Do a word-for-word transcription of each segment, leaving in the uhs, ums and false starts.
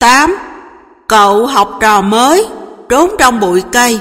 tám. Cậu học trò mới trốn trong bụi cây.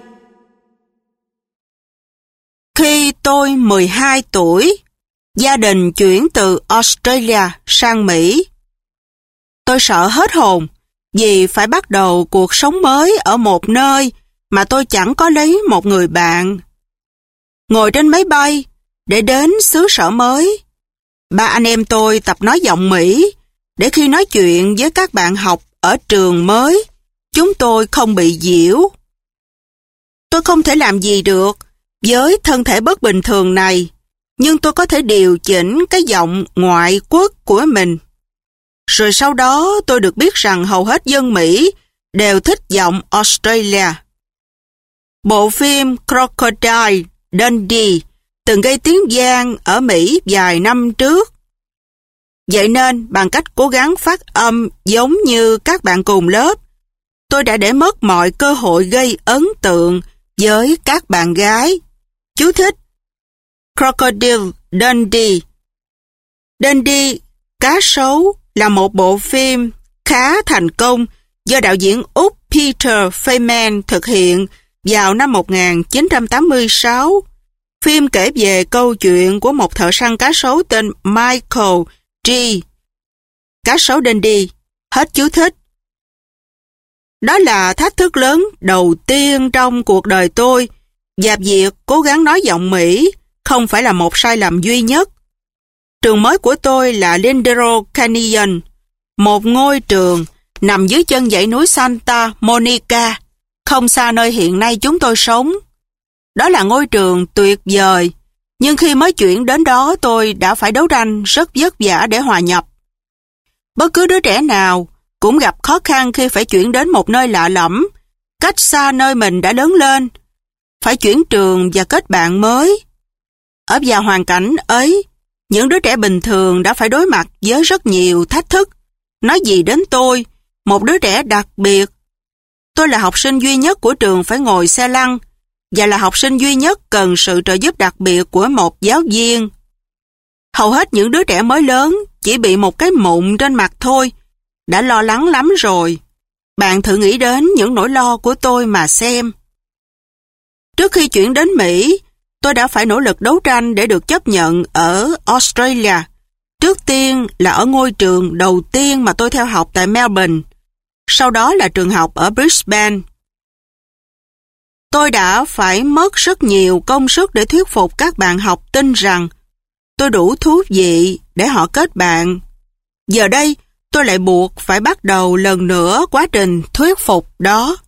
Khi tôi mười hai tuổi, gia đình chuyển từ Australia sang Mỹ. Tôi sợ hết hồn vì phải bắt đầu cuộc sống mới ở một nơi mà tôi chẳng có lấy một người bạn. Ngồi trên máy bay để đến xứ sở mới, ba anh em tôi tập nói giọng Mỹ để khi nói chuyện với các bạn học ở trường mới, chúng tôi không bị giễu. Tôi không thể làm gì được với thân thể bất bình thường này, nhưng tôi có thể điều chỉnh cái giọng ngoại quốc của mình. Rồi sau đó tôi được biết rằng hầu hết dân Mỹ đều thích giọng Australia. Bộ phim Crocodile Dundee từng gây tiếng vang ở Mỹ vài năm trước. Vậy nên, bằng cách cố gắng phát âm giống như các bạn cùng lớp, tôi đã để mất mọi cơ hội gây ấn tượng với các bạn gái. Chú thích: Crocodile Dundee. Dundee, cá sấu, là một bộ phim khá thành công do đạo diễn Úc Peter Feynman thực hiện vào năm một nghìn chín trăm tám mươi sáu. Phim kể về câu chuyện của một thợ săn cá sấu tên Michael G. Cá sấu Dundee. Hết chú thích. Đó là thách thức lớn đầu tiên trong cuộc đời tôi, và việc cố gắng nói giọng Mỹ không phải là một sai lầm duy nhất. Trường mới của tôi là Lindero Canyon, một ngôi trường nằm dưới chân dãy núi Santa Monica, không xa nơi hiện nay chúng tôi sống. Đó là ngôi trường tuyệt vời, nhưng khi mới chuyển đến đó tôi đã phải đấu tranh rất vất vả để hòa nhập. Bất cứ đứa trẻ nào cũng gặp khó khăn khi phải chuyển đến một nơi lạ lẫm, cách xa nơi mình đã lớn lên, phải chuyển trường và kết bạn mới. Ở vào hoàn cảnh ấy, những đứa trẻ bình thường đã phải đối mặt với rất nhiều thách thức. Nói gì đến tôi, một đứa trẻ đặc biệt. Tôi là học sinh duy nhất của trường phải ngồi xe lăn, và là học sinh duy nhất cần sự trợ giúp đặc biệt của một giáo viên. Hầu hết những đứa trẻ mới lớn chỉ bị một cái mụn trên mặt thôi, đã lo lắng lắm rồi. Bạn thử nghĩ đến những nỗi lo của tôi mà xem. Trước khi chuyển đến Mỹ, tôi đã phải nỗ lực đấu tranh để được chấp nhận ở Australia. Trước tiên là ở ngôi trường đầu tiên mà tôi theo học tại Melbourne, sau đó là trường học ở Brisbane. Tôi đã phải mất rất nhiều công sức để thuyết phục các bạn học tin rằng tôi đủ thú vị để họ kết bạn. Giờ đây, tôi lại buộc phải bắt đầu lần nữa quá trình thuyết phục đó.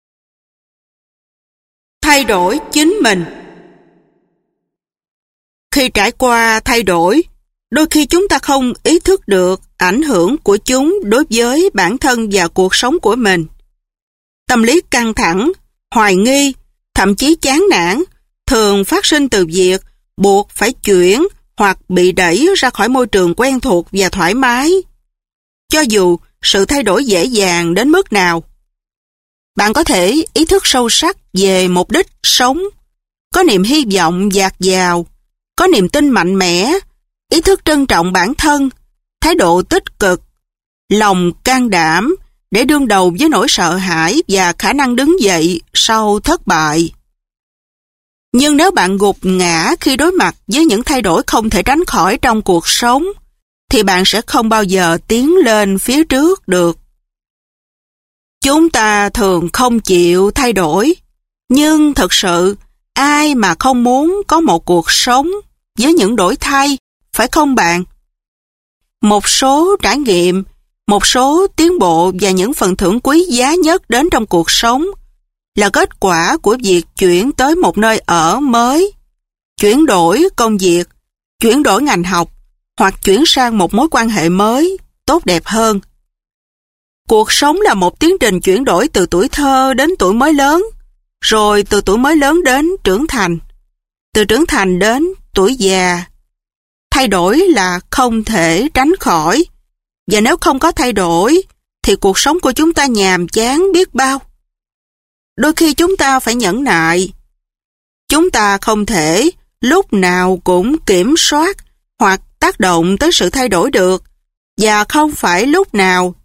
Thay đổi chính mình. Khi trải qua thay đổi, đôi khi chúng ta không ý thức được ảnh hưởng của chúng đối với bản thân và cuộc sống của mình. Tâm lý căng thẳng, hoài nghi, thậm chí chán nản thường phát sinh từ việc buộc phải chuyển hoặc bị đẩy ra khỏi môi trường quen thuộc và thoải mái. Cho dù sự thay đổi dễ dàng đến mức nào, bạn có thể ý thức sâu sắc về mục đích sống, có niềm hy vọng dạt dào, có niềm tin mạnh mẽ, ý thức trân trọng bản thân, thái độ tích cực, lòng can đảm để đương đầu với nỗi sợ hãi và khả năng đứng dậy sau thất bại. Nhưng nếu bạn gục ngã khi đối mặt với những thay đổi không thể tránh khỏi trong cuộc sống, thì bạn sẽ không bao giờ tiến lên phía trước được. Chúng ta thường không chịu thay đổi, nhưng thực sự ai mà không muốn có một cuộc sống với những đổi thay, phải không bạn? Một số trải nghiệm, một số tiến bộ và những phần thưởng quý giá nhất đến trong cuộc sống là kết quả của việc chuyển tới một nơi ở mới, chuyển đổi công việc, chuyển đổi ngành học hoặc chuyển sang một mối quan hệ mới, tốt đẹp hơn. Cuộc sống là một tiến trình chuyển đổi từ tuổi thơ đến tuổi mới lớn, rồi từ tuổi mới lớn đến trưởng thành, từ trưởng thành đến tuổi già. Thay đổi là không thể tránh khỏi, và nếu không có thay đổi, thì cuộc sống của chúng ta nhàm chán biết bao. Đôi khi chúng ta phải nhẫn nại. Chúng ta không thể lúc nào cũng kiểm soát hoặc tác động tới sự thay đổi được, và không phải lúc nào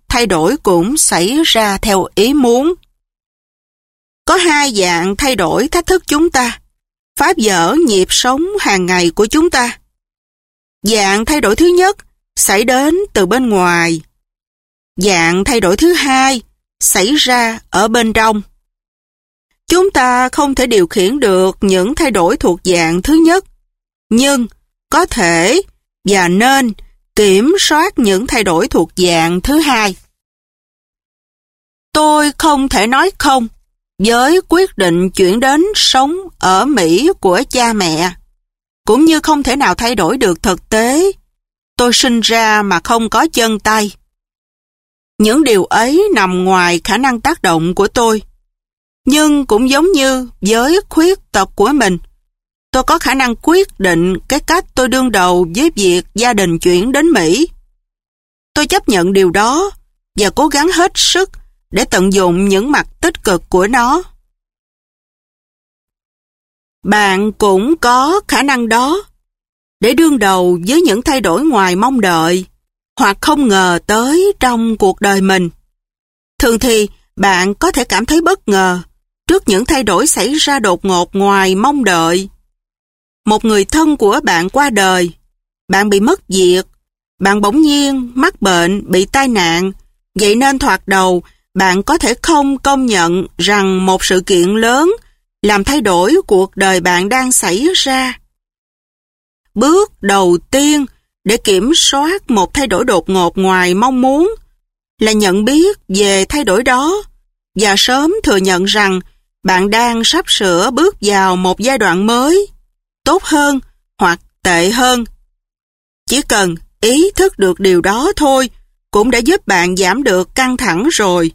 thay đổi cũng xảy ra theo ý muốn. Có hai dạng thay đổi thách thức chúng ta, phá vỡ nhịp sống hàng ngày của chúng ta. Dạng thay đổi thứ nhất xảy đến từ bên ngoài. Dạng thay đổi thứ hai xảy ra ở bên trong. Chúng ta không thể điều khiển được những thay đổi thuộc dạng thứ nhất, nhưng có thể và nên kiểm soát những thay đổi thuộc dạng thứ hai. Tôi không thể nói không với quyết định chuyển đến sống ở Mỹ của cha mẹ, cũng như không thể nào thay đổi được thực tế. Tôi sinh ra mà không có chân tay. Những điều ấy nằm ngoài khả năng tác động của tôi. Nhưng cũng giống như với khuyết tật của mình, tôi có khả năng quyết định cái cách tôi đương đầu với việc gia đình chuyển đến Mỹ. Tôi chấp nhận điều đó và cố gắng hết sức để tận dụng những mặt tích cực của nó. Bạn cũng có khả năng đó để đương đầu với những thay đổi ngoài mong đợi hoặc không ngờ tới trong cuộc đời mình. Thường thì bạn có thể cảm thấy bất ngờ trước những thay đổi xảy ra đột ngột ngoài mong đợi. Một người thân của bạn qua đời, bạn bị mất việc, bạn bỗng nhiên mắc bệnh, bị tai nạn, vậy nên thoạt đầu bạn có thể không công nhận rằng một sự kiện lớn làm thay đổi cuộc đời bạn đang xảy ra. Bước đầu tiên để kiểm soát một thay đổi đột ngột ngoài mong muốn là nhận biết về thay đổi đó và sớm thừa nhận rằng bạn đang sắp sửa bước vào một giai đoạn mới, tốt hơn hoặc tệ hơn. Chỉ cần ý thức được điều đó thôi cũng đã giúp bạn giảm được căng thẳng rồi.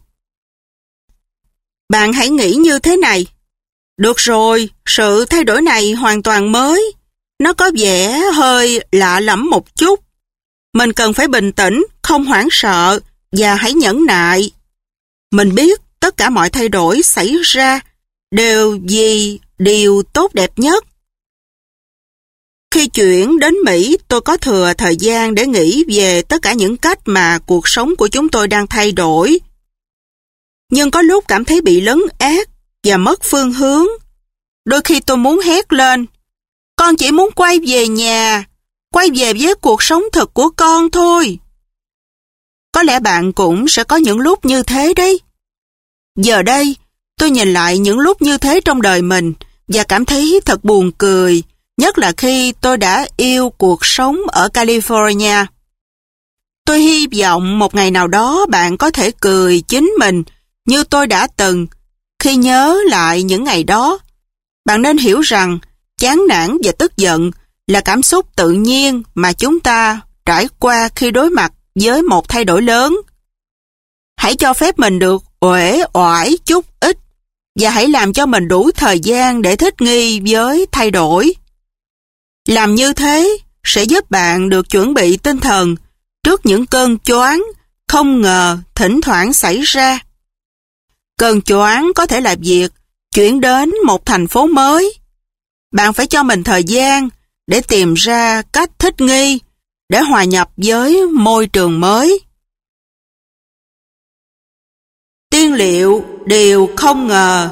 Bạn hãy nghĩ như thế này: được rồi, sự thay đổi này hoàn toàn mới. Nó có vẻ hơi lạ lẫm một chút. Mình cần phải bình tĩnh, không hoảng sợ và hãy nhẫn nại. Mình biết tất cả mọi thay đổi xảy ra đều vì điều tốt đẹp nhất. Khi chuyển đến Mỹ, tôi có thừa thời gian để nghĩ về tất cả những cách mà cuộc sống của chúng tôi đang thay đổi. Nhưng có lúc cảm thấy bị lấn át và mất phương hướng. Đôi khi tôi muốn hét lên: con chỉ muốn quay về nhà, quay về với cuộc sống thực của con thôi. Có lẽ bạn cũng sẽ có những lúc như thế đấy. Giờ đây, tôi nhìn lại những lúc như thế trong đời mình và cảm thấy thật buồn cười, nhất là khi tôi đã yêu cuộc sống ở California. Tôi hy vọng một ngày nào đó bạn có thể cười chính mình như tôi đã từng. Khi nhớ lại những ngày đó, bạn nên hiểu rằng chán nản và tức giận là cảm xúc tự nhiên mà chúng ta trải qua khi đối mặt với một thay đổi lớn. Hãy cho phép mình được uể oải chút ít và hãy làm cho mình đủ thời gian để thích nghi với thay đổi. Làm như thế sẽ giúp bạn được chuẩn bị tinh thần trước những cơn choáng không ngờ thỉnh thoảng xảy ra. Cơn choáng có thể là việc chuyển đến một thành phố mới. Bạn phải cho mình thời gian để tìm ra cách thích nghi, để hòa nhập với môi trường mới. Tiên liệu điều không ngờ.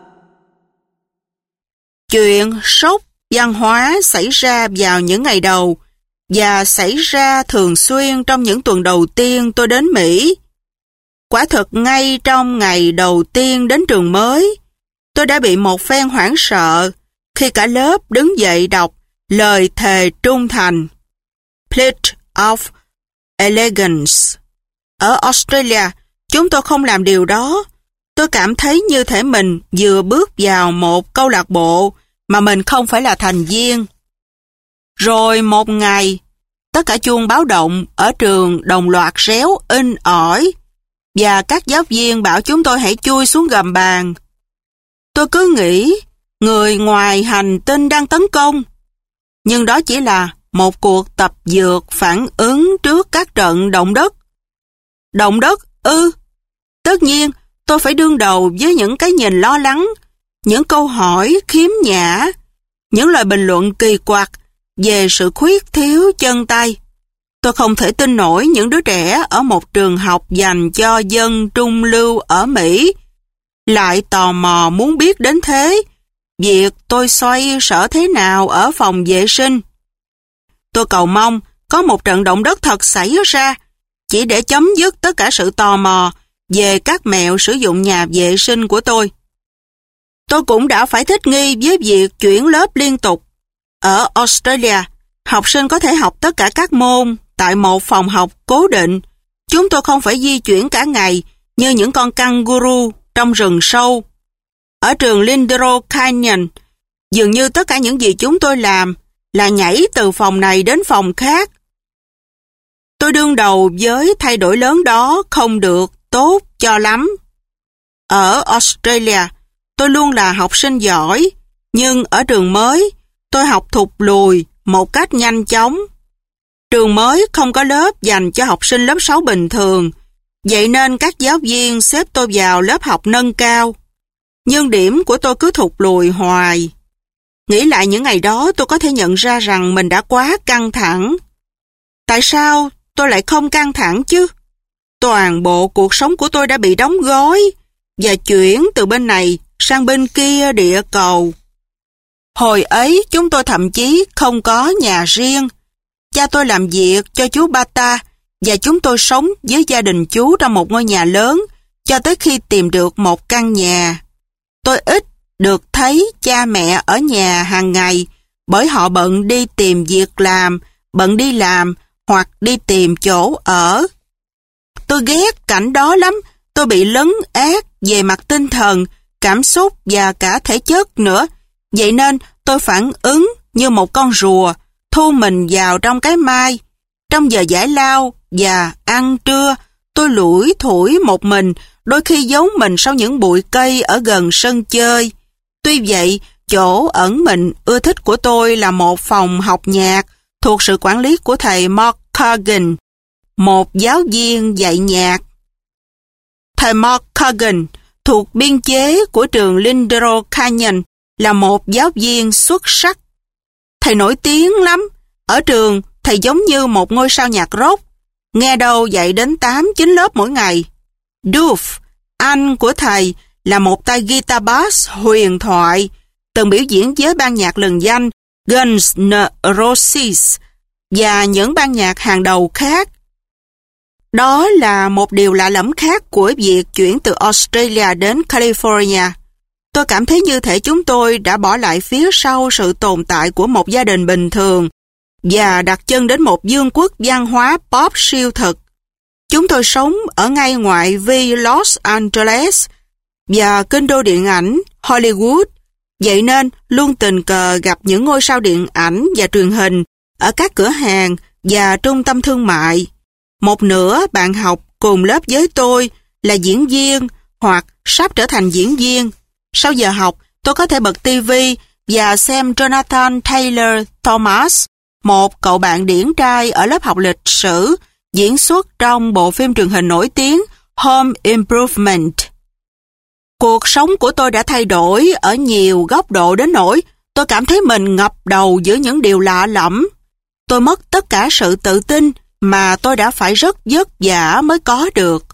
Chuyện sốc văn hóa xảy ra vào những ngày đầu và xảy ra thường xuyên trong những tuần đầu tiên tôi đến Mỹ. Quả thực ngay trong ngày đầu tiên đến trường mới, tôi đã bị một phen hoảng sợ khi cả lớp đứng dậy đọc lời thề trung thành, Pledge of Allegiance. Ở Australia, chúng tôi không làm điều đó. Tôi cảm thấy như thể mình vừa bước vào một câu lạc bộ mà mình không phải là thành viên. Rồi một ngày, tất cả chuông báo động ở trường đồng loạt réo inh ỏi và các giáo viên bảo chúng tôi hãy chui xuống gầm bàn. Tôi cứ nghĩ người ngoài hành tinh đang tấn công. Nhưng đó chỉ là một cuộc tập dượt phản ứng trước các trận động đất. Động đất ư? Tất nhiên, tôi phải đương đầu với những cái nhìn lo lắng, những câu hỏi khiếm nhã, những lời bình luận kỳ quặc về sự khuyết thiếu chân tay. Tôi không thể tin nổi những đứa trẻ ở một trường học dành cho dân trung lưu ở Mỹ lại tò mò muốn biết đến thế, việc tôi xoay sở thế nào ở phòng vệ sinh. Tôi cầu mong có một trận động đất thật xảy ra, chỉ để chấm dứt tất cả sự tò mò về các mẹo sử dụng nhà vệ sinh của tôi. Tôi cũng đã phải thích nghi với việc chuyển lớp liên tục. Ở Australia, học sinh có thể học tất cả các môn tại một phòng học cố định. Chúng tôi không phải di chuyển cả ngày như những con kangaroo trong rừng sâu. Ở trường Lindero Canyon, dường như tất cả những gì chúng tôi làm là nhảy từ phòng này đến phòng khác. Tôi đương đầu với thay đổi lớn đó không được tốt cho lắm. Ở Australia, tôi luôn là học sinh giỏi, nhưng ở trường mới, tôi học thụt lùi một cách nhanh chóng. Trường mới không có lớp dành cho học sinh lớp sáu bình thường, vậy nên các giáo viên xếp tôi vào lớp học nâng cao. Nhưng điểm của tôi cứ thụt lùi hoài. Nghĩ lại những ngày đó, tôi có thể nhận ra rằng mình đã quá căng thẳng. Tại sao tôi lại không căng thẳng chứ? Toàn bộ cuộc sống của tôi đã bị đóng gói và chuyển từ bên này sang bên kia địa cầu. Hồi ấy chúng tôi thậm chí không có nhà riêng. Cha tôi làm việc cho chú Bata và chúng tôi sống với gia đình chú trong một ngôi nhà lớn cho tới khi tìm được một căn nhà. Tôi ít được thấy cha mẹ ở nhà hàng ngày bởi họ bận đi tìm việc làm, bận đi làm hoặc đi tìm chỗ ở. Tôi ghét cảnh đó lắm, tôi bị lấn át về mặt tinh thần, cảm xúc và cả thể chất nữa. Vậy nên tôi phản ứng như một con rùa, thu mình vào trong cái mai. Trong giờ giải lao và ăn trưa, tôi lủi thủi một mình, đôi khi giấu mình sau những bụi cây ở gần sân chơi. Tuy vậy, chỗ ẩn mình ưa thích của tôi là một phòng học nhạc thuộc sự quản lý của thầy Mark Kagan, một giáo viên dạy nhạc. Thầy Mark Kagan thuộc biên chế của trường Lindero Canyon là một giáo viên xuất sắc. Thầy nổi tiếng lắm. Ở trường, thầy giống như một ngôi sao nhạc rock, nghe đâu dạy đến tám chín lớp mỗi ngày. Duff, anh của thầy, là một tay guitar bass huyền thoại, từng biểu diễn với ban nhạc lừng danh Guns N' Roses và những ban nhạc hàng đầu khác. Đó là một điều lạ lẫm khác của việc chuyển từ Australia đến California. Tôi cảm thấy như thể chúng tôi đã bỏ lại phía sau sự tồn tại của một gia đình bình thường và đặt chân đến một vương quốc văn hóa pop siêu thực. Chúng tôi sống ở ngay ngoại vi Los Angeles và kinh đô điện ảnh Hollywood, vậy nên luôn tình cờ gặp những ngôi sao điện ảnh và truyền hình ở các cửa hàng và trung tâm thương mại. Một nửa bạn học cùng lớp với tôi là diễn viên hoặc sắp trở thành diễn viên. Sau giờ học, tôi có thể bật ti vi và xem Jonathan Taylor Thomas, một cậu bạn điển trai ở lớp học lịch sử, diễn xuất trong bộ phim truyền hình nổi tiếng Home Improvement. Cuộc sống của tôi đã thay đổi ở nhiều góc độ đến nỗi tôi cảm thấy mình ngập đầu giữa những điều lạ lẫm. Tôi mất tất cả sự tự tin mà tôi đã phải rất vất vả mới có được.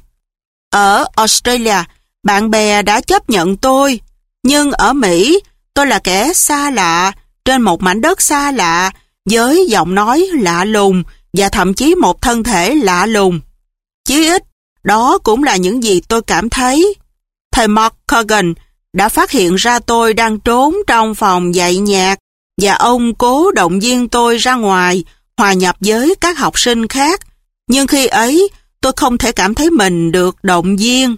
Ở Australia, bạn bè đã chấp nhận tôi, nhưng ở Mỹ, tôi là kẻ xa lạ, trên một mảnh đất xa lạ, với giọng nói lạ lùng và thậm chí một thân thể lạ lùng. Chí ít, đó cũng là những gì tôi cảm thấy. Thầy Mark Kagan đã phát hiện ra tôi đang trốn trong phòng dạy nhạc và ông cố động viên tôi ra ngoài, hòa nhập với các học sinh khác. Nhưng khi ấy, tôi không thể cảm thấy mình được động viên.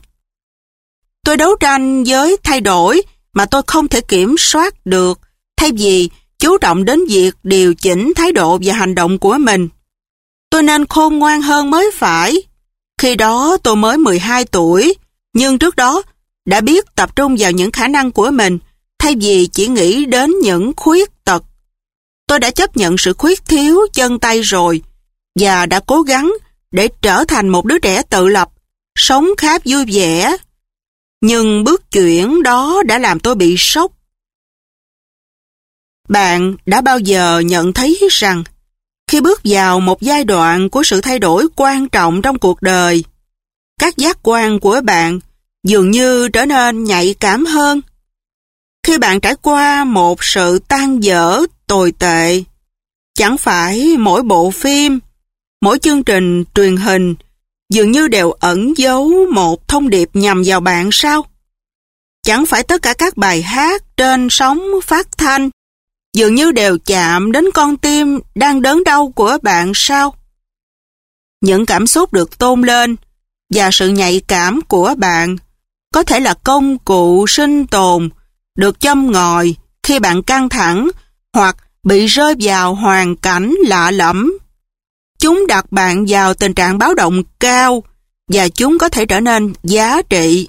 Tôi đấu tranh với thay đổi mà tôi không thể kiểm soát được, thay vì chú trọng đến việc điều chỉnh thái độ và hành động của mình. Tôi nên khôn ngoan hơn mới phải. Khi đó tôi mới mười hai tuổi, nhưng trước đó đã biết tập trung vào những khả năng của mình, thay vì chỉ nghĩ đến những khuyết tật. Tôi đã chấp nhận sự khuyết thiếu chân tay rồi, và đã cố gắng để trở thành một đứa trẻ tự lập, sống khá vui vẻ. Nhưng bước chuyển đó đã làm tôi bị sốc. Bạn đã bao giờ nhận thấy rằng khi bước vào một giai đoạn của sự thay đổi quan trọng trong cuộc đời, các giác quan của bạn dường như trở nên nhạy cảm hơn. Khi bạn trải qua một sự tan vỡ tồi tệ, chẳng phải mỗi bộ phim, mỗi chương trình truyền hình dường như đều ẩn giấu một thông điệp nhằm vào bạn sao? Chẳng phải tất cả các bài hát trên sóng phát thanh dường như đều chạm đến con tim đang đớn đau của bạn sao? Những cảm xúc được tôn lên và sự nhạy cảm của bạn có thể là công cụ sinh tồn được châm ngòi khi bạn căng thẳng hoặc bị rơi vào hoàn cảnh lạ lẫm. Chúng đặt bạn vào tình trạng báo động cao và chúng có thể trở nên giá trị.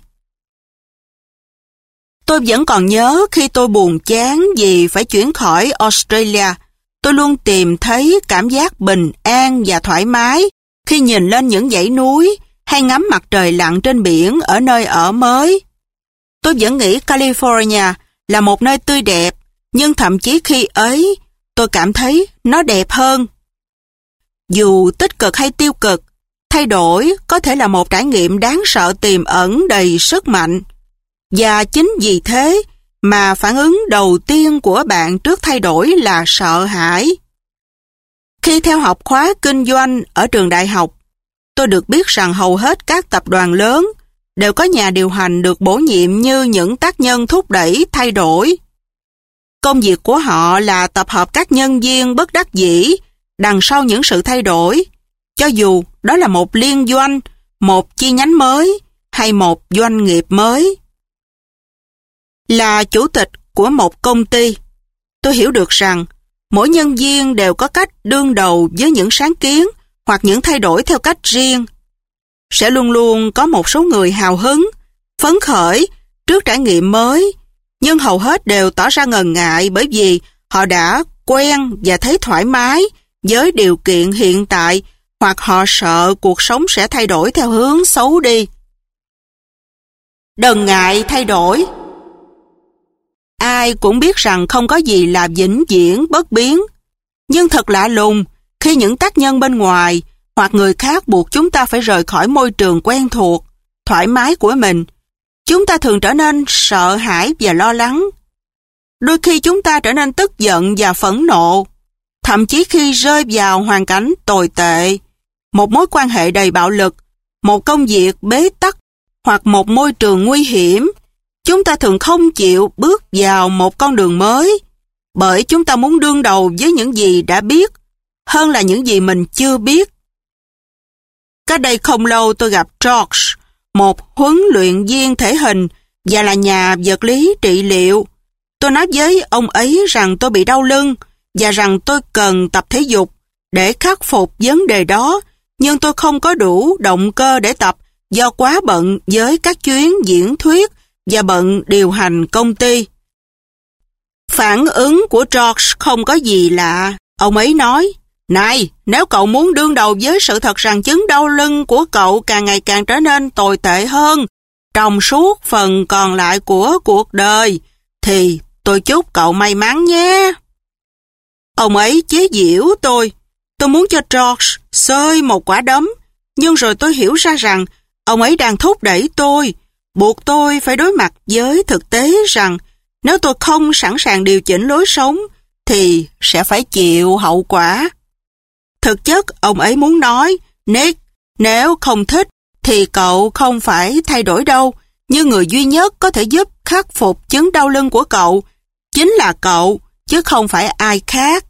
Tôi vẫn còn nhớ khi tôi buồn chán vì phải chuyển khỏi Australia, tôi luôn tìm thấy cảm giác bình an và thoải mái khi nhìn lên những dãy núi hay ngắm mặt trời lặn trên biển ở nơi ở mới. Tôi vẫn nghĩ California là một nơi tươi đẹp, nhưng thậm chí khi ấy, tôi cảm thấy nó đẹp hơn. Dù tích cực hay tiêu cực, thay đổi có thể là một trải nghiệm đáng sợ tiềm ẩn đầy sức mạnh. Và chính vì thế mà phản ứng đầu tiên của bạn trước thay đổi là sợ hãi. Khi theo học khóa kinh doanh ở trường đại học, tôi được biết rằng hầu hết các tập đoàn lớn đều có nhà điều hành được bổ nhiệm như những tác nhân thúc đẩy thay đổi. Công việc của họ là tập hợp các nhân viên bất đắc dĩ đằng sau những sự thay đổi, cho dù đó là một liên doanh, một chi nhánh mới hay một doanh nghiệp mới. Là chủ tịch của một công ty, tôi hiểu được rằng mỗi nhân viên đều có cách đương đầu với những sáng kiến hoặc những thay đổi theo cách riêng. Sẽ luôn luôn có một số người hào hứng, phấn khởi trước trải nghiệm mới, nhưng hầu hết đều tỏ ra ngần ngại bởi vì họ đã quen và thấy thoải mái với điều kiện hiện tại, hoặc họ sợ cuộc sống sẽ thay đổi theo hướng xấu đi. Đừng ngại thay đổi. Ai cũng biết rằng không có gì là vĩnh viễn bất biến, nhưng thật lạ lùng khi những tác nhân bên ngoài hoặc người khác buộc chúng ta phải rời khỏi môi trường quen thuộc, thoải mái của mình. Chúng ta thường trở nên sợ hãi và lo lắng. Đôi khi chúng ta trở nên tức giận và phẫn nộ, thậm chí khi rơi vào hoàn cảnh tồi tệ, một mối quan hệ đầy bạo lực, một công việc bế tắc hoặc một môi trường nguy hiểm. Chúng ta thường không chịu bước vào một con đường mới, bởi chúng ta muốn đương đầu với những gì đã biết, hơn là những gì mình chưa biết. Cách đây không lâu tôi gặp George, một huấn luyện viên thể hình và là nhà vật lý trị liệu. Tôi nói với ông ấy rằng tôi bị đau lưng và rằng tôi cần tập thể dục để khắc phục vấn đề đó, nhưng tôi không có đủ động cơ để tập do quá bận với các chuyến diễn thuyết và bận điều hành công ty. Phản ứng của George không có gì lạ. Ông ấy nói, này, nếu cậu muốn đương đầu với sự thật rằng chứng đau lưng của cậu càng ngày càng trở nên tồi tệ hơn trong suốt phần còn lại của cuộc đời, thì tôi chúc cậu may mắn nhé. Ông ấy chế giễu tôi. Tôi muốn cho George xơi một quả đấm, nhưng rồi tôi hiểu ra rằng ông ấy đang thúc đẩy tôi, buộc tôi phải đối mặt với thực tế rằng nếu tôi không sẵn sàng điều chỉnh lối sống thì sẽ phải chịu hậu quả. Thực chất ông ấy muốn nói, Nick, nếu không thích thì cậu không phải thay đổi đâu, nhưng người duy nhất có thể giúp khắc phục chứng đau lưng của cậu chính là cậu, chứ không phải ai khác.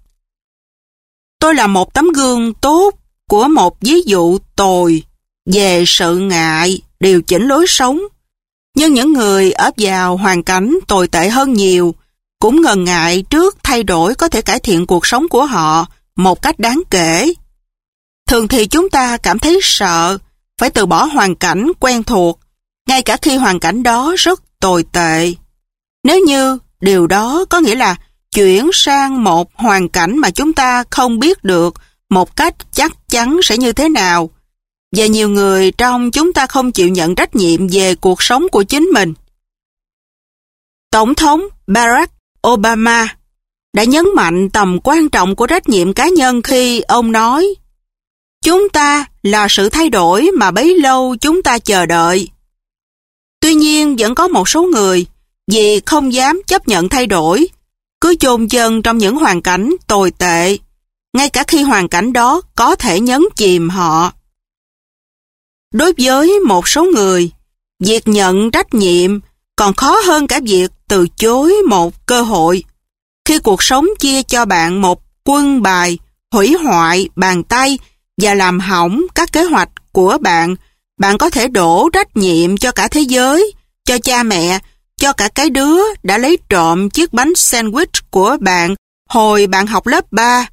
Tôi là một tấm gương tốt của một ví dụ tồi về sự ngại điều chỉnh lối sống. Nhưng những người ở vào hoàn cảnh tồi tệ hơn nhiều cũng ngần ngại trước thay đổi có thể cải thiện cuộc sống của họ một cách đáng kể. Thường thì chúng ta cảm thấy sợ phải từ bỏ hoàn cảnh quen thuộc, ngay cả khi hoàn cảnh đó rất tồi tệ. Nếu như điều đó có nghĩa là chuyển sang một hoàn cảnh mà chúng ta không biết được một cách chắc chắn sẽ như thế nào, và nhiều người trong chúng ta không chịu nhận trách nhiệm về cuộc sống của chính mình. Tổng thống Barack Obama đã nhấn mạnh tầm quan trọng của trách nhiệm cá nhân khi ông nói: chúng ta là sự thay đổi mà bấy lâu chúng ta chờ đợi. Tuy nhiên vẫn có một số người, vì không dám chấp nhận thay đổi, cứ chôn chân trong những hoàn cảnh tồi tệ, ngay cả khi hoàn cảnh đó có thể nhấn chìm họ. Đối với một số người, việc nhận trách nhiệm còn khó hơn cả việc từ chối một cơ hội. Khi cuộc sống chia cho bạn một quân bài, hủy hoại bàn tay và làm hỏng các kế hoạch của bạn, bạn có thể đổ trách nhiệm cho cả thế giới, cho cha mẹ, cho cả cái đứa đã lấy trộm chiếc bánh sandwich của bạn hồi bạn học lớp ba.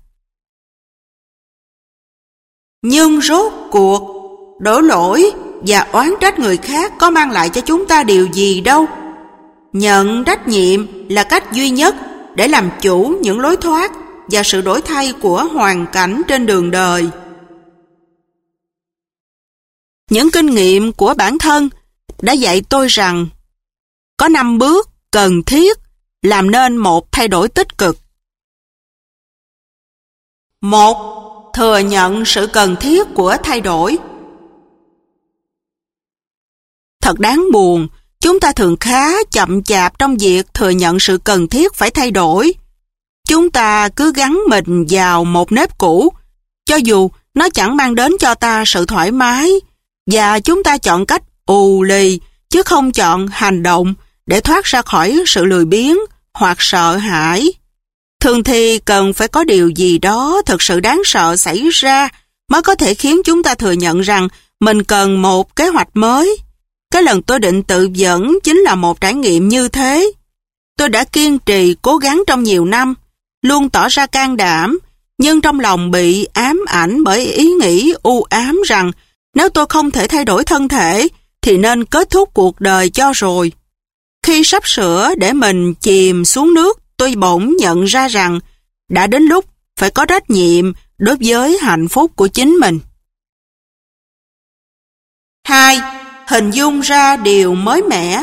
Nhưng rốt cuộc, đổ lỗi và oán trách người khác có mang lại cho chúng ta điều gì đâu. Nhận trách nhiệm là cách duy nhất để làm chủ những lối thoát và sự đổi thay của hoàn cảnh trên đường đời. Những kinh nghiệm của bản thân đã dạy tôi rằng có năm bước cần thiết làm nên một thay đổi tích cực. Một. Thừa nhận sự cần thiết của thay đổi. Thật đáng buồn, chúng ta thường khá chậm chạp trong việc thừa nhận sự cần thiết phải thay đổi. Chúng ta cứ gắn mình vào một nếp cũ, cho dù nó chẳng mang đến cho ta sự thoải mái, và chúng ta chọn cách ù lì, chứ không chọn hành động để thoát ra khỏi sự lười biếng hoặc sợ hãi. Thường thì cần phải có điều gì đó thực sự đáng sợ xảy ra mới có thể khiến chúng ta thừa nhận rằng mình cần một kế hoạch mới. Cái lần tôi định tự dẫn chính là một trải nghiệm như thế. Tôi đã kiên trì cố gắng trong nhiều năm, luôn tỏ ra can đảm, nhưng trong lòng bị ám ảnh bởi ý nghĩ u ám rằng nếu tôi không thể thay đổi thân thể thì nên kết thúc cuộc đời cho rồi. Khi sắp sửa để mình chìm xuống nước, tôi bỗng nhận ra rằng đã đến lúc phải có trách nhiệm đối với hạnh phúc của chính mình. Hai. Hình dung ra điều mới mẻ.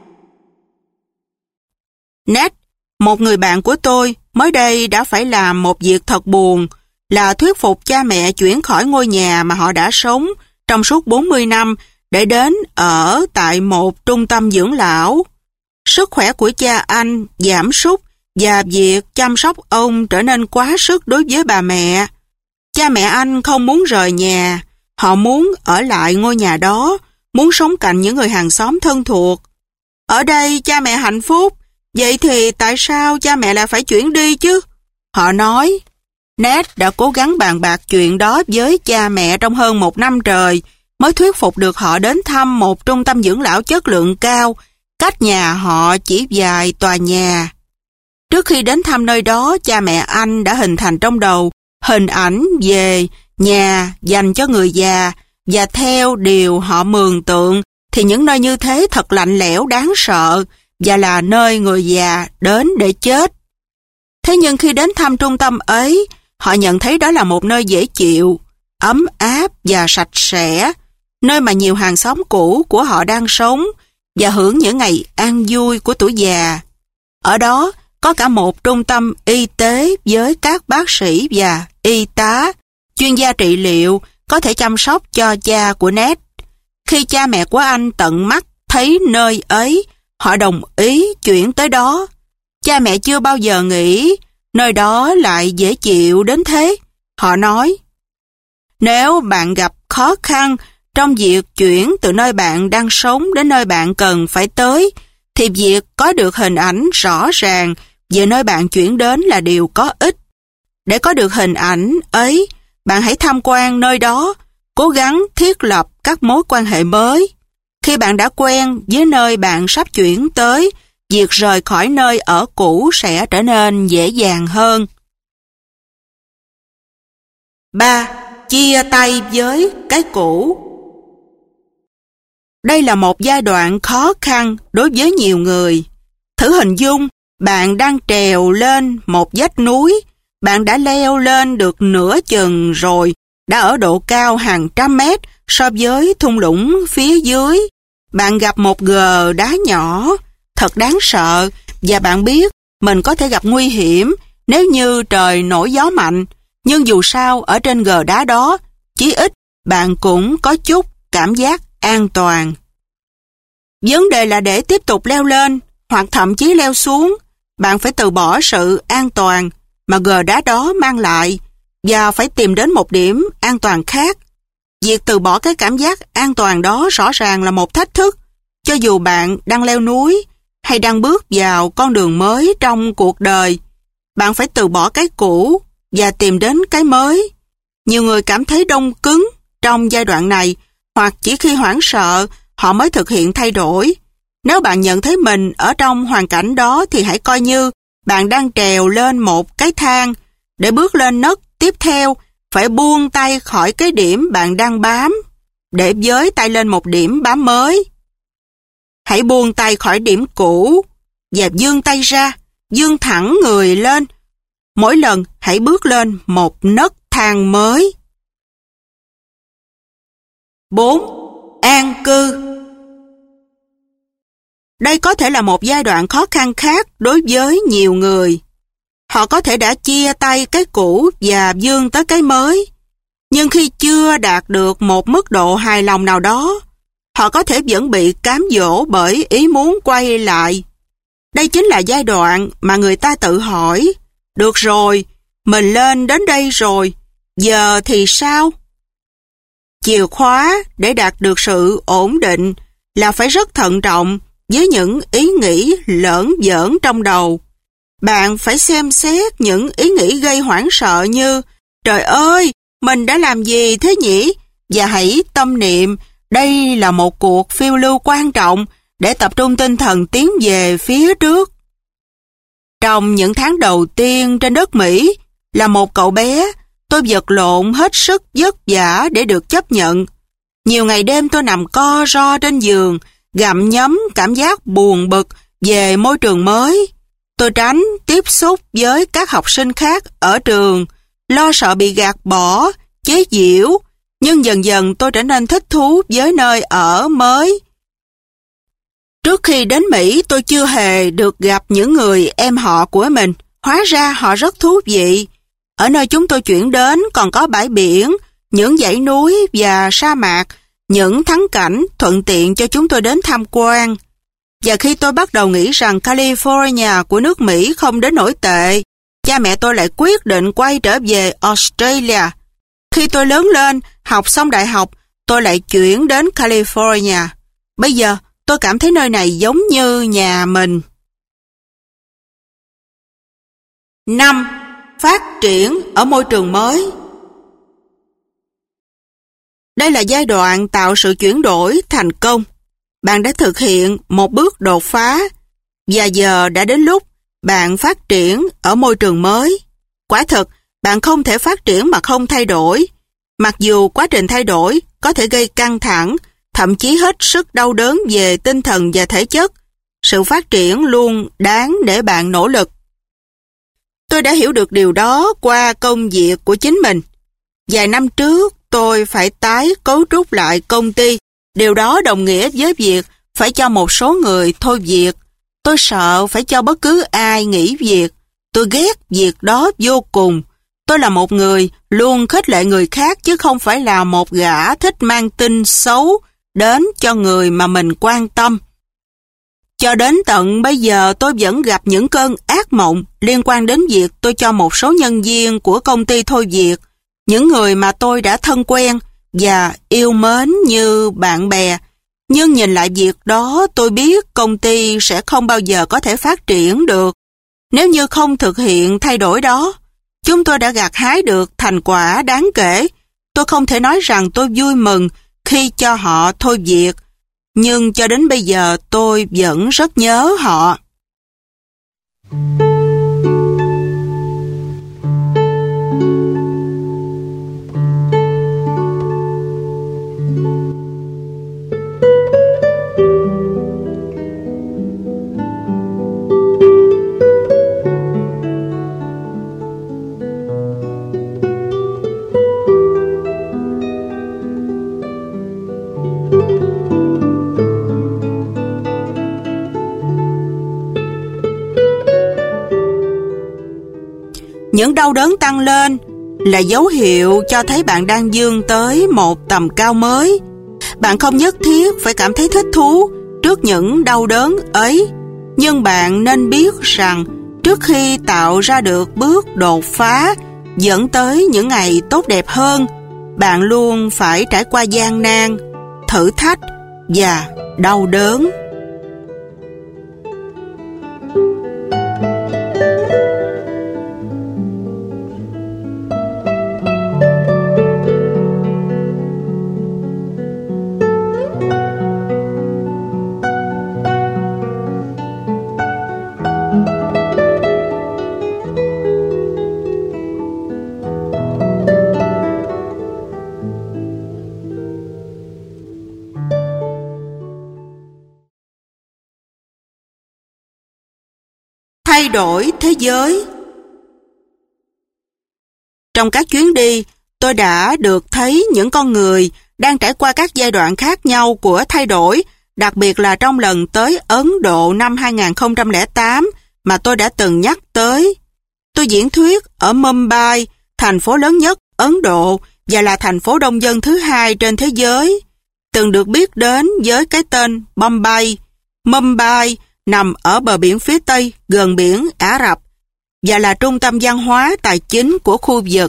Ned, một người bạn của tôi, mới đây đã phải làm một việc thật buồn, là thuyết phục cha mẹ chuyển khỏi ngôi nhà mà họ đã sống trong suốt bốn mươi năm để đến ở tại một trung tâm dưỡng lão. Sức khỏe của cha anh giảm sút và việc chăm sóc ông trở nên quá sức đối với bà mẹ. Cha mẹ anh không muốn rời nhà, họ muốn ở lại ngôi nhà đó, muốn sống cạnh những người hàng xóm thân thuộc. Ở đây cha mẹ hạnh phúc, vậy thì tại sao cha mẹ lại phải chuyển đi chứ? Họ nói. Ned đã cố gắng bàn bạc chuyện đó với cha mẹ trong hơn một năm trời, mới thuyết phục được họ đến thăm một trung tâm dưỡng lão chất lượng cao, cách nhà họ chỉ vài tòa nhà. Trước khi đến thăm nơi đó, cha mẹ anh đã hình thành trong đầu hình ảnh về nhà dành cho người già, và theo điều họ mường tượng thì những nơi như thế thật lạnh lẽo đáng sợ và là nơi người già đến để chết. Thế nhưng khi đến thăm trung tâm ấy, họ nhận thấy đó là một nơi dễ chịu, ấm áp và sạch sẽ, nơi mà nhiều hàng xóm cũ của họ đang sống và hưởng những ngày an vui của tuổi già. Ở đó có cả một trung tâm y tế với các bác sĩ và y tá, chuyên gia trị liệu, có thể chăm sóc cho cha của Ned. Khi cha mẹ của anh tận mắt thấy nơi ấy, họ đồng ý chuyển tới đó. Cha mẹ chưa bao giờ nghĩ nơi đó lại dễ chịu đến thế. Họ nói, nếu bạn gặp khó khăn trong việc chuyển từ nơi bạn đang sống đến nơi bạn cần phải tới, thì việc có được hình ảnh rõ ràng về nơi bạn chuyển đến là điều có ích. Để có được hình ảnh ấy, bạn hãy tham quan nơi đó, cố gắng thiết lập các mối quan hệ mới. Khi bạn đã quen với nơi bạn sắp chuyển tới, việc rời khỏi nơi ở cũ sẽ trở nên dễ dàng hơn. ba. Chia tay với cái cũ. Đây là một giai đoạn khó khăn đối với nhiều người. Thử hình dung, bạn đang trèo lên một vách núi, bạn đã leo lên được nửa chừng rồi, đã ở độ cao hàng trăm mét so với thung lũng phía dưới. Bạn gặp một gờ đá nhỏ, thật đáng sợ, và bạn biết mình có thể gặp nguy hiểm nếu như trời nổi gió mạnh, nhưng dù sao ở trên gờ đá đó, chí ít bạn cũng có chút cảm giác an toàn. Vấn đề là để tiếp tục leo lên, hoặc thậm chí leo xuống, bạn phải từ bỏ sự an toàn mà gờ đá đó mang lại và phải tìm đến một điểm an toàn khác. Việc từ bỏ cái cảm giác an toàn đó rõ ràng là một thách thức, cho dù bạn đang leo núi hay đang bước vào con đường mới trong cuộc đời. Bạn phải từ bỏ cái cũ và tìm đến cái mới. Nhiều người cảm thấy đông cứng trong giai đoạn này, hoặc chỉ khi hoảng sợ họ mới thực hiện thay đổi. Nếu bạn nhận thấy mình ở trong hoàn cảnh đó thì hãy coi như bạn đang trèo lên một cái thang. Để bước lên nấc tiếp theo, phải buông tay khỏi cái điểm bạn đang bám, để với tay lên một điểm bám mới. Hãy buông tay khỏi điểm cũ và vươn tay ra, vươn thẳng người lên. Mỗi lần hãy bước lên một nấc thang mới. bốn. An cư. Đây có thể là một giai đoạn khó khăn khác đối với nhiều người. Họ có thể đã chia tay cái cũ và vươn tới cái mới. Nhưng khi chưa đạt được một mức độ hài lòng nào đó, họ có thể vẫn bị cám dỗ bởi ý muốn quay lại. Đây chính là giai đoạn mà người ta tự hỏi, được rồi, mình lên đến đây rồi, giờ thì sao? Chìa khóa để đạt được sự ổn định là phải rất thận trọng với những ý nghĩ lởn vởn trong đầu. Bạn phải xem xét những ý nghĩ gây hoảng sợ như trời ơi, mình đã làm gì thế nhỉ? Và hãy tâm niệm đây là một cuộc phiêu lưu quan trọng để tập trung tinh thần tiến về phía trước. Trong những tháng đầu tiên trên đất Mỹ, là một cậu bé, tôi vật lộn hết sức vất vả để được chấp nhận. Nhiều ngày đêm tôi nằm co ro trên giường, gặm nhấm cảm giác buồn bực về môi trường mới. Tôi tránh tiếp xúc với các học sinh khác ở trường, lo sợ bị gạt bỏ, chế giễu, nhưng dần dần tôi trở nên thích thú với nơi ở mới. Trước khi đến Mỹ, tôi chưa hề được gặp những người em họ của mình. Hóa ra họ rất thú vị. Ở nơi chúng tôi chuyển đến còn có bãi biển, những dãy núi và sa mạc, những thắng cảnh thuận tiện cho chúng tôi đến tham quan. Và khi tôi bắt đầu nghĩ rằng California của nước Mỹ không đến nổi tệ, cha mẹ tôi lại quyết định quay trở về Australia. Khi tôi lớn lên, học xong đại học, tôi lại chuyển đến California. Bây giờ, tôi cảm thấy nơi này giống như nhà mình. năm. Phát triển ở môi trường mới. Đây là giai đoạn tạo sự chuyển đổi thành công. Bạn đã thực hiện một bước đột phá, và giờ đã đến lúc bạn phát triển ở môi trường mới. Quả thật, bạn không thể phát triển mà không thay đổi. Mặc dù quá trình thay đổi có thể gây căng thẳng, thậm chí hết sức đau đớn về tinh thần và thể chất, sự phát triển luôn đáng để bạn nỗ lực. Tôi đã hiểu được điều đó qua công việc của chính mình. Vài năm trước, tôi phải tái cấu trúc lại công ty. Điều đó đồng nghĩa với việc phải cho một số người thôi việc. Tôi sợ phải cho bất cứ ai nghỉ việc. Tôi ghét việc đó vô cùng. Tôi là một người luôn khích lệ người khác chứ không phải là một gã thích mang tin xấu đến cho người mà mình quan tâm. Cho đến tận bây giờ tôi vẫn gặp những cơn ác mộng liên quan đến việc tôi cho một số nhân viên của công ty thôi việc, những người mà tôi đã thân quen và yêu mến như bạn bè. Nhưng nhìn lại việc đó, tôi biết công ty sẽ không bao giờ có thể phát triển được. Nếu như không thực hiện thay đổi đó, chúng tôi đã gặt hái được thành quả đáng kể. Tôi không thể nói rằng tôi vui mừng khi cho họ thôi việc, nhưng cho đến bây giờ tôi vẫn rất nhớ họ. Những đau đớn tăng lên là dấu hiệu cho thấy bạn đang vươn tới một tầm cao mới. Bạn không nhất thiết phải cảm thấy thích thú trước những đau đớn ấy, nhưng bạn nên biết rằng trước khi tạo ra được bước đột phá dẫn tới những ngày tốt đẹp hơn, bạn luôn phải trải qua gian nan, thử thách và đau đớn. Thay đổi thế giới. Trong các chuyến đi, tôi đã được thấy những con người đang trải qua các giai đoạn khác nhau của thay đổi, đặc biệt là trong lần tới Ấn Độ năm hai nghìn không trăm lẻ tám mà tôi đã từng nhắc tới. Tôi diễn thuyết ở Mumbai, thành phố lớn nhất Ấn Độ và là thành phố đông dân thứ hai trên thế giới, từng được biết đến với cái tên Bombay. Mumbai nằm ở bờ biển phía Tây gần biển Ả Rập và là trung tâm văn hóa tài chính của khu vực.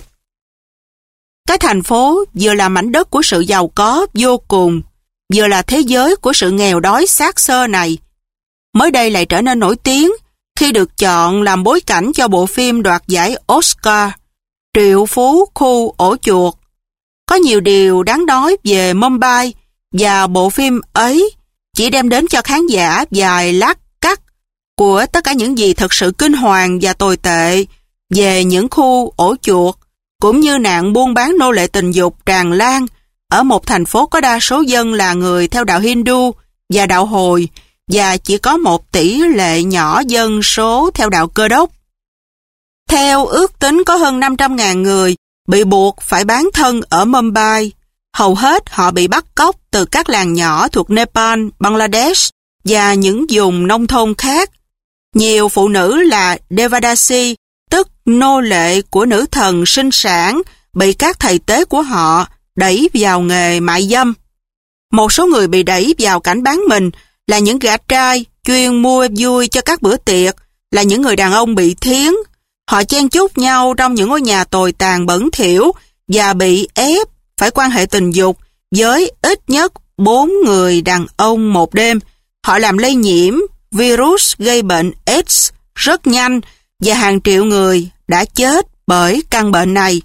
Cái thành phố vừa là mảnh đất của sự giàu có vô cùng, vừa là thế giới của sự nghèo đói xác xơ này. Mới đây lại trở nên nổi tiếng khi được chọn làm bối cảnh cho bộ phim đoạt giải Oscar, Triệu phú khu ổ chuột. Có nhiều điều đáng nói về Mumbai và bộ phim ấy chỉ đem đến cho khán giả vài lát cắt của tất cả những gì thật sự kinh hoàng và tồi tệ về những khu ổ chuột, cũng như nạn buôn bán nô lệ tình dục tràn lan ở một thành phố có đa số dân là người theo đạo Hindu và đạo Hồi và chỉ có một tỷ lệ nhỏ dân số theo đạo Cơ đốc. Theo ước tính có hơn năm trăm nghìn người bị buộc phải bán thân ở Mumbai. Hầu hết họ bị bắt cóc từ các làng nhỏ thuộc Nepal, Bangladesh và những vùng nông thôn khác. Nhiều phụ nữ là Devadasi, tức nô lệ của nữ thần sinh sản, bị các thầy tế của họ đẩy vào nghề mại dâm. Một số người bị đẩy vào cảnh bán mình là những gã trai chuyên mua vui cho các bữa tiệc, là những người đàn ông bị thiến. Họ chen chúc nhau trong những ngôi nhà tồi tàn bẩn thỉu và bị ép phải quan hệ tình dục với ít nhất bốn người đàn ông một đêm. Họ làm lây nhiễm virus gây bệnh AIDS rất nhanh và hàng triệu người đã chết bởi căn bệnh này.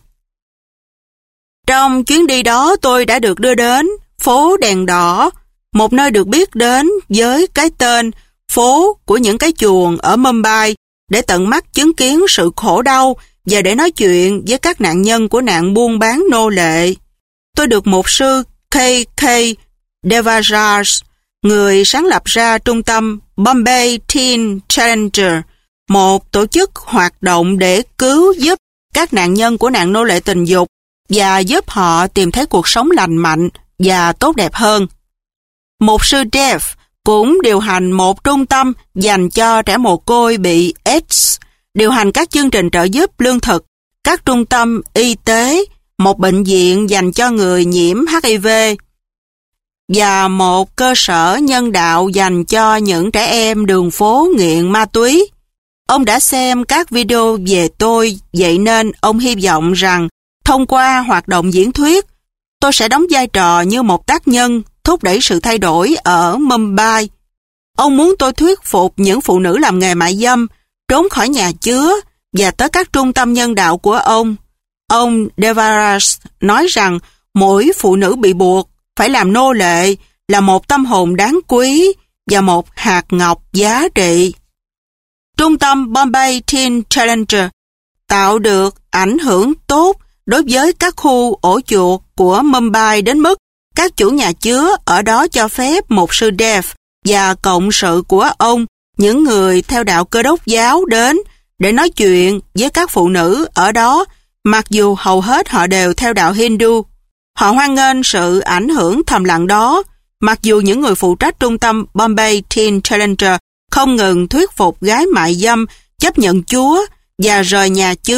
Trong chuyến đi đó tôi đã được đưa đến phố Đèn Đỏ, một nơi được biết đến với cái tên phố của những cái chuồng ở Mumbai, để tận mắt chứng kiến sự khổ đau và để nói chuyện với các nạn nhân của nạn buôn bán nô lệ. Tôi được mục sư K K Devaraj, người sáng lập ra trung tâm Bombay Teen Challenger, một tổ chức hoạt động để cứu giúp các nạn nhân của nạn nô lệ tình dục và giúp họ tìm thấy cuộc sống lành mạnh và tốt đẹp hơn. Mục sư Dev cũng điều hành một trung tâm dành cho trẻ mồ côi bị AIDS, điều hành các chương trình trợ giúp lương thực, các trung tâm y tế, một bệnh viện dành cho người nhiễm H I V và một cơ sở nhân đạo dành cho những trẻ em đường phố nghiện ma túy. Ông đã xem các video về tôi, vậy nên ông hy vọng rằng thông qua hoạt động diễn thuyết, tôi sẽ đóng vai trò như một tác nhân thúc đẩy sự thay đổi ở Mumbai. Ông muốn tôi thuyết phục những phụ nữ làm nghề mại dâm trốn khỏi nhà chứa và tới các trung tâm nhân đạo của ông. Ông Devaraj nói rằng mỗi phụ nữ bị buộc phải làm nô lệ là một tâm hồn đáng quý và một hạt ngọc giá trị. Trung tâm Bombay Teen Challenger tạo được ảnh hưởng tốt đối với các khu ổ chuột của Mumbai đến mức các chủ nhà chứa ở đó cho phép một sư Dev và cộng sự của ông, những người theo đạo Cơ đốc giáo, đến để nói chuyện với các phụ nữ ở đó, mặc dù hầu hết họ đều theo đạo Hindu. Họ hoan nghênh sự ảnh hưởng thầm lặng đó, mặc dù những người phụ trách trung tâm Bombay Teen Challenger không ngừng thuyết phục gái mại dâm chấp nhận Chúa và rời nhà chứa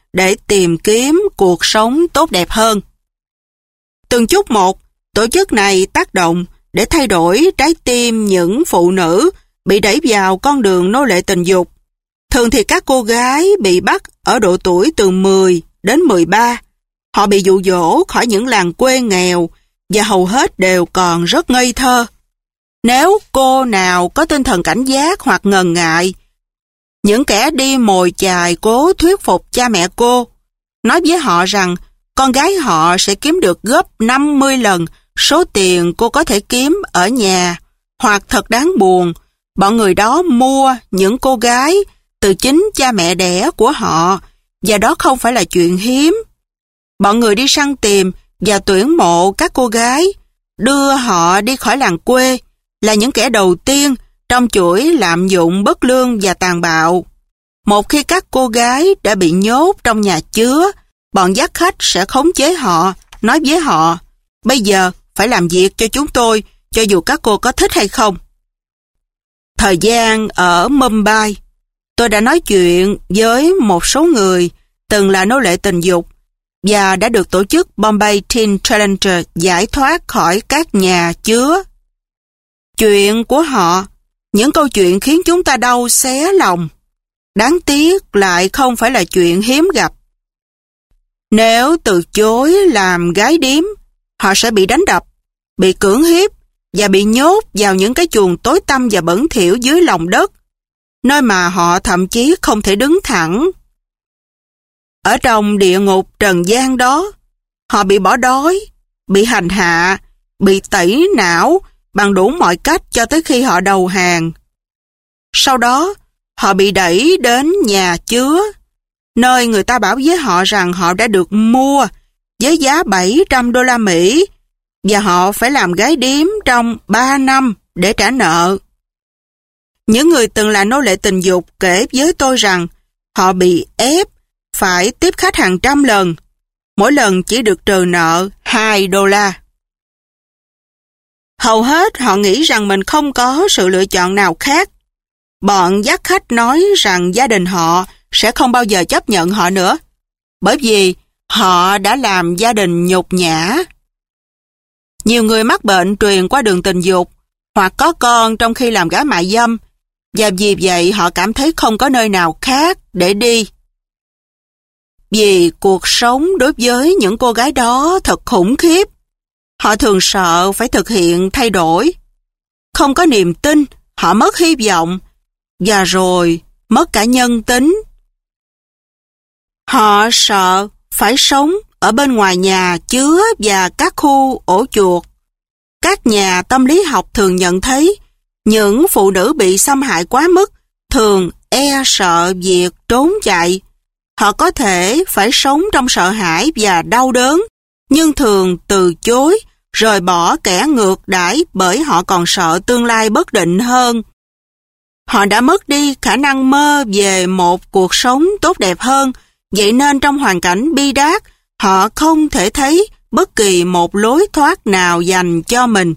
để tìm kiếm cuộc sống tốt đẹp hơn. Từng chút một, tổ chức này tác động để thay đổi trái tim những phụ nữ bị đẩy vào con đường nô lệ tình dục. Thường thì các cô gái bị bắt ở độ tuổi từ mười đến mười ba. Họ bị dụ dỗ khỏi những làng quê nghèo và hầu hết đều còn rất ngây thơ. Nếu cô nào có tinh thần cảnh giác hoặc ngần ngại, những kẻ đi mồi chài cố thuyết phục cha mẹ cô, nói với họ rằng con gái họ sẽ kiếm được gấp năm mươi lần số tiền cô có thể kiếm ở nhà, hoặc thật đáng buồn, bọn người đó mua những cô gái từ chính cha mẹ đẻ của họ, và đó không phải là chuyện hiếm. Bọn người đi săn tìm và tuyển mộ các cô gái, đưa họ đi khỏi làng quê, là những kẻ đầu tiên trong chuỗi lạm dụng bất lương và tàn bạo. Một khi các cô gái đã bị nhốt trong nhà chứa, bọn dắt khách sẽ khống chế họ, nói với họ, bây giờ phải làm việc cho chúng tôi, cho dù các cô có thích hay không. Thời gian ở Mumbai, tôi đã nói chuyện với một số người từng là nô lệ tình dục và đã được tổ chức Bombay Teen Challenger giải thoát khỏi các nhà chứa. Chuyện của họ, những câu chuyện khiến chúng ta đau xé lòng. Đáng tiếc lại không phải là chuyện hiếm gặp. Nếu từ chối làm gái điếm, họ sẽ bị đánh đập, bị cưỡng hiếp và bị nhốt vào những cái chuồng tối tăm và bẩn thỉu dưới lòng đất, nơi mà họ thậm chí không thể đứng thẳng. Ở trong địa ngục trần gian đó, họ bị bỏ đói, bị hành hạ, bị tẩy não bằng đủ mọi cách cho tới khi họ đầu hàng. Sau đó, họ bị đẩy đến nhà chứa, nơi người ta bảo với họ rằng họ đã được mua với giá bảy trăm đô la Mỹ và họ phải làm gái điếm trong ba năm để trả nợ. Những người từng là nô lệ tình dục kể với tôi rằng họ bị ép phải tiếp khách hàng trăm lần, mỗi lần chỉ được trừ nợ hai đô la. Hầu hết họ nghĩ rằng mình không có sự lựa chọn nào khác. Bọn dắt khách nói rằng gia đình họ sẽ không bao giờ chấp nhận họ nữa, bởi vì họ đã làm gia đình nhục nhã. Nhiều người mắc bệnh truyền qua đường tình dục hoặc có con trong khi làm gái mại dâm, và vì vậy họ cảm thấy không có nơi nào khác để đi. Vì cuộc sống đối với những cô gái đó thật khủng khiếp. Họ thường sợ phải thực hiện thay đổi. Không có niềm tin, họ mất hy vọng, và rồi mất cả nhân tính. Họ sợ phải sống ở bên ngoài nhà chứa và các khu ổ chuột. Các nhà tâm lý học thường nhận thấy những phụ nữ bị xâm hại quá mức thường e sợ việc trốn chạy. Họ có thể phải sống trong sợ hãi và đau đớn, nhưng thường từ chối, rời bỏ kẻ ngược đãi bởi họ còn sợ tương lai bất định hơn. Họ đã mất đi khả năng mơ về một cuộc sống tốt đẹp hơn, vậy nên trong hoàn cảnh bi đát, họ không thể thấy bất kỳ một lối thoát nào dành cho mình.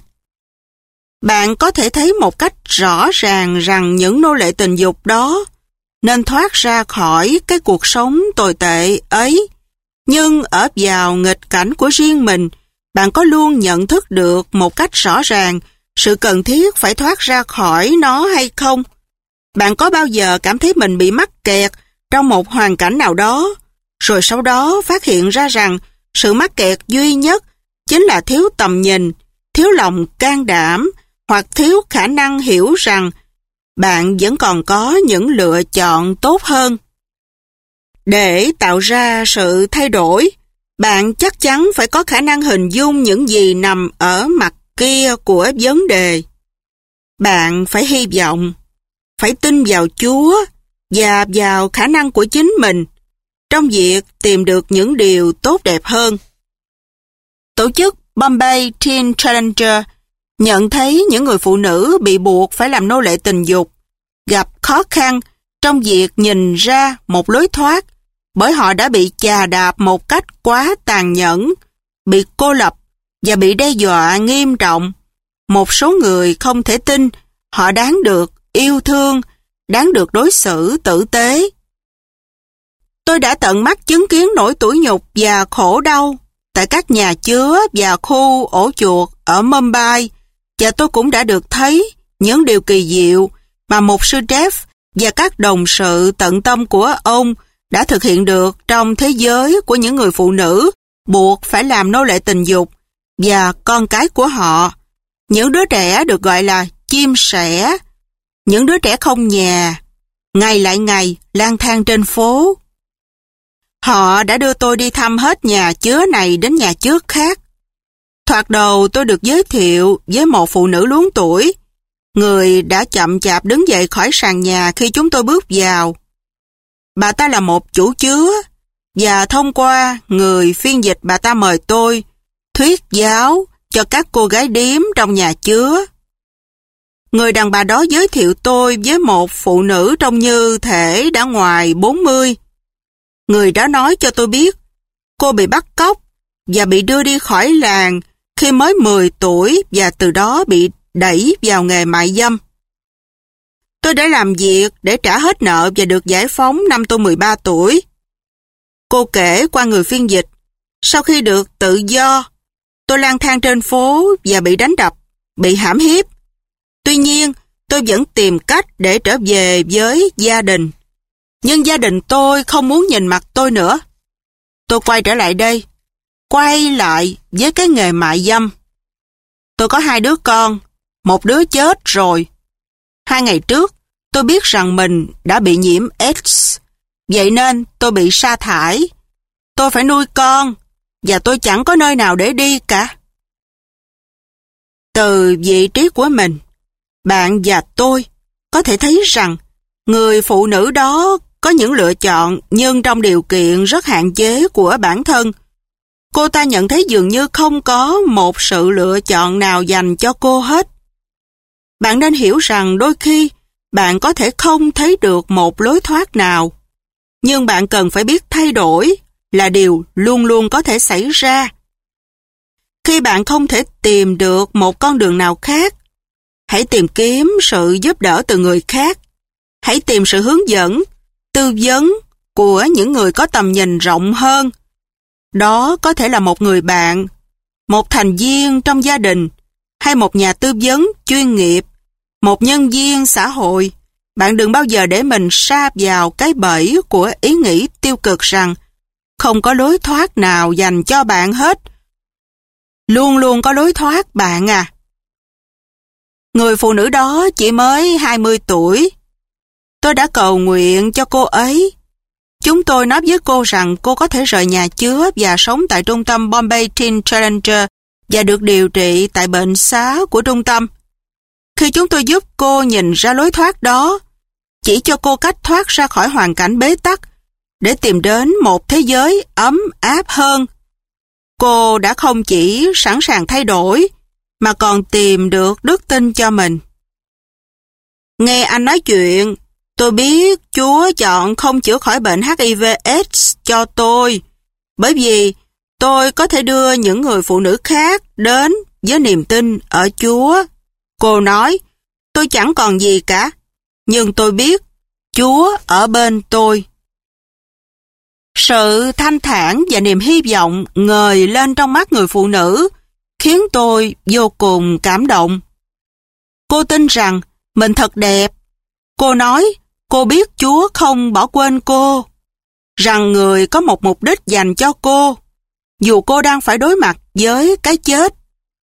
Bạn có thể thấy một cách rõ ràng rằng những nô lệ tình dục đó nên thoát ra khỏi cái cuộc sống tồi tệ ấy. Nhưng ở vào nghịch cảnh của riêng mình, bạn có luôn nhận thức được một cách rõ ràng sự cần thiết phải thoát ra khỏi nó hay không? Bạn có bao giờ cảm thấy mình bị mắc kẹt trong một hoàn cảnh nào đó, rồi sau đó phát hiện ra rằng sự mắc kẹt duy nhất chính là thiếu tầm nhìn, thiếu lòng can đảm, hoặc thiếu khả năng hiểu rằng bạn vẫn còn có những lựa chọn tốt hơn. Để tạo ra sự thay đổi, bạn chắc chắn phải có khả năng hình dung những gì nằm ở mặt kia của vấn đề. Bạn phải hy vọng, phải tin vào Chúa và vào khả năng của chính mình trong việc tìm được những điều tốt đẹp hơn. Tổ chức Bombay Teen Challenger nhận thấy những người phụ nữ bị buộc phải làm nô lệ tình dục gặp khó khăn trong việc nhìn ra một lối thoát, bởi họ đã bị chà đạp một cách quá tàn nhẫn, bị cô lập và bị đe dọa nghiêm trọng. Một số người không thể tin họ đáng được yêu thương, đáng được đối xử tử tế. Tôi đã tận mắt chứng kiến nỗi tủi nhục và khổ đau tại các nhà chứa và khu ổ chuột ở Mumbai, và tôi cũng đã được thấy những điều kỳ diệu mà mục sư Dev và các đồng sự tận tâm của ông đã thực hiện được trong thế giới của những người phụ nữ buộc phải làm nô lệ tình dục và con cái của họ. Những đứa trẻ được gọi là chim sẻ, những đứa trẻ không nhà, ngày lại ngày lang thang trên phố. Họ đã đưa tôi đi thăm hết nhà chứa này đến nhà chứa khác. Thoạt đầu tôi được giới thiệu với một phụ nữ luống tuổi, người đã chậm chạp đứng dậy khỏi sàn nhà khi chúng tôi bước vào. Bà ta là một chủ chứa, và thông qua người phiên dịch bà ta mời tôi thuyết giáo cho các cô gái điếm trong nhà chứa. Người đàn bà đó giới thiệu tôi với một phụ nữ trông như thể đã ngoài bốn mươi. Người đó nói cho tôi biết cô bị bắt cóc và bị đưa đi khỏi làng khi mới mười tuổi và từ đó bị đẩy vào nghề mại dâm. Tôi đã làm việc để trả hết nợ và được giải phóng năm tôi mười ba tuổi. Cô kể qua người phiên dịch, sau khi được tự do, tôi lang thang trên phố và bị đánh đập, bị hãm hiếp. Tuy nhiên, tôi vẫn tìm cách để trở về với gia đình. Nhưng gia đình tôi không muốn nhìn mặt tôi nữa. Tôi quay trở lại đây, quay lại với cái nghề mại dâm. Tôi có hai đứa con, một đứa chết rồi. Hai ngày trước, tôi biết rằng mình đã bị nhiễm AIDS, vậy nên tôi bị sa thải. Tôi phải nuôi con, và tôi chẳng có nơi nào để đi cả. Từ vị trí của mình, bạn và tôi có thể thấy rằng người phụ nữ đó có những lựa chọn, nhưng trong điều kiện rất hạn chế của bản thân. Cô ta nhận thấy dường như không có một sự lựa chọn nào dành cho cô hết. Bạn nên hiểu rằng đôi khi bạn có thể không thấy được một lối thoát nào, nhưng bạn cần phải biết thay đổi là điều luôn luôn có thể xảy ra. Khi bạn không thể tìm được một con đường nào khác, hãy tìm kiếm sự giúp đỡ từ người khác. Hãy tìm sự hướng dẫn, tư vấn của những người có tầm nhìn rộng hơn. Đó có thể là một người bạn, một thành viên trong gia đình, hay một nhà tư vấn chuyên nghiệp, một nhân viên xã hội. Bạn đừng bao giờ để mình sa vào cái bẫy của ý nghĩ tiêu cực rằng không có lối thoát nào dành cho bạn hết. Luôn luôn có lối thoát bạn à. Người phụ nữ đó chỉ mới hai mươi tuổi. Tôi đã cầu nguyện cho cô ấy. Chúng tôi nói với cô rằng cô có thể rời nhà chứa và sống tại trung tâm Bombay Teen Challenger và được điều trị tại bệnh xá của trung tâm. Khi chúng tôi giúp cô nhìn ra lối thoát đó, chỉ cho cô cách thoát ra khỏi hoàn cảnh bế tắc để tìm đến một thế giới ấm áp hơn, cô đã không chỉ sẵn sàng thay đổi, mà còn tìm được đức tin cho mình. Nghe anh nói chuyện, tôi biết Chúa chọn không chữa khỏi bệnh H I V AIDS cho tôi, bởi vì tôi có thể đưa những người phụ nữ khác đến với niềm tin ở Chúa. Cô nói, tôi chẳng còn gì cả, nhưng tôi biết Chúa ở bên tôi. Sự thanh thản và niềm hy vọng ngời lên trong mắt người phụ nữ khiến tôi vô cùng cảm động. Cô tin rằng mình thật đẹp. Cô nói cô biết Chúa không bỏ quên cô, rằng người có một mục đích dành cho cô, dù cô đang phải đối mặt với cái chết.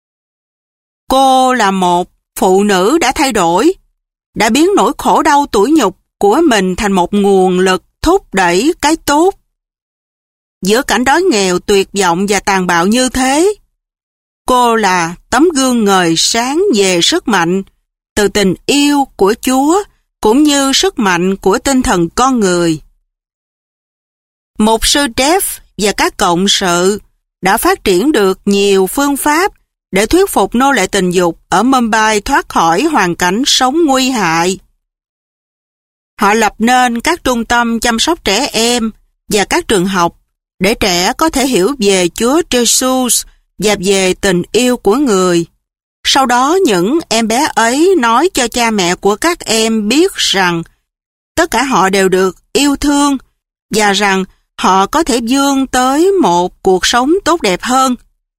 Cô là một phụ nữ đã thay đổi, đã biến nỗi khổ đau tủi nhục của mình thành một nguồn lực thúc đẩy cái tốt. Giữa cảnh đói nghèo, tuyệt vọng và tàn bạo như thế, cô là tấm gương ngời sáng về sức mạnh từ tình yêu của Chúa cũng như sức mạnh của tinh thần con người. Mục sư Dev và các cộng sự đã phát triển được nhiều phương pháp để thuyết phục nô lệ tình dục ở Mumbai thoát khỏi hoàn cảnh sống nguy hại. Họ lập nên các trung tâm chăm sóc trẻ em và các trường học để trẻ có thể hiểu về Chúa Jesus và về tình yêu của người. Sau đó những em bé ấy nói cho cha mẹ của các em biết rằng tất cả họ đều được yêu thương và rằng họ có thể vươn tới một cuộc sống tốt đẹp hơn.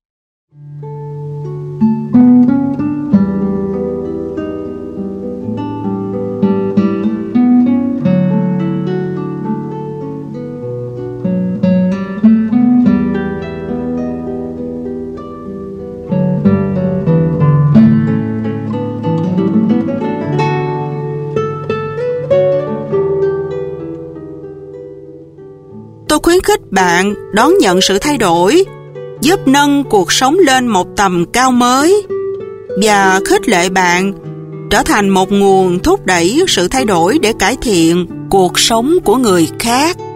Tôi khuyến khích bạn đón nhận sự thay đổi, giúp nâng cuộc sống lên một tầm cao mới và khích lệ bạn trở thành một nguồn thúc đẩy sự thay đổi để cải thiện cuộc sống của người khác.